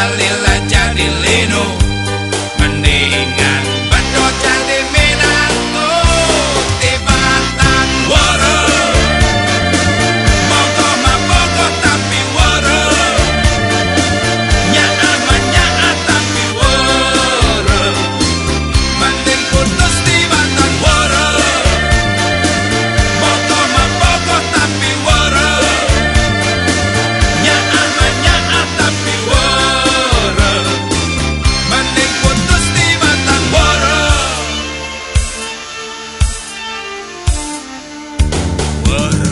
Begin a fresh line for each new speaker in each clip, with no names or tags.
lila jadi lino, mendingan bedot jadi minangku di batang woro. Pokok mah pokok tapi woro, nyaa mah nyaa tapi woro, mending putus di batang woro. Pokok mah pokok tapi woro, nyaa mah nyaa tapi woro, mending putus di batang woro. Woro.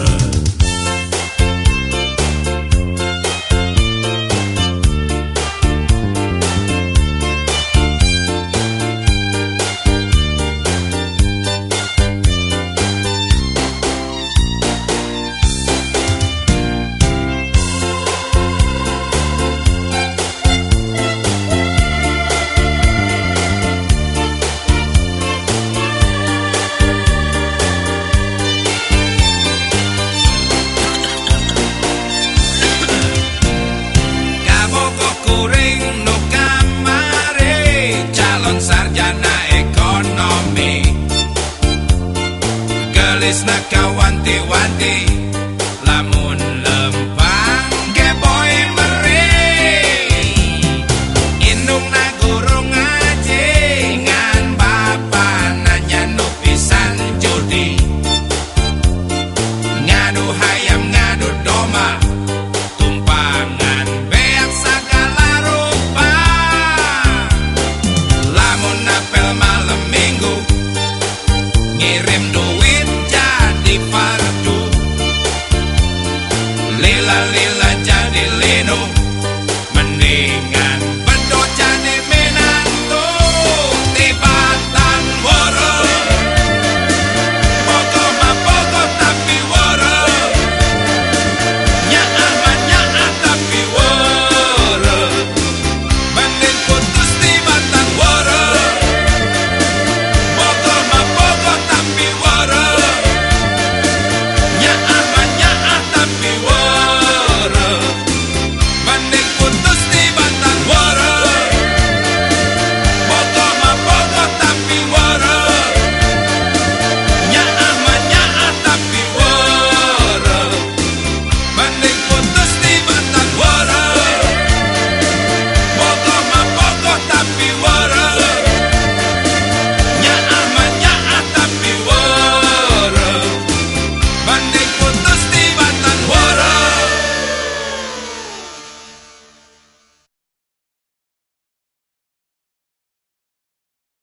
Kuring no kamare calon sarjana ekonomi, gelis nak kawanti-wanti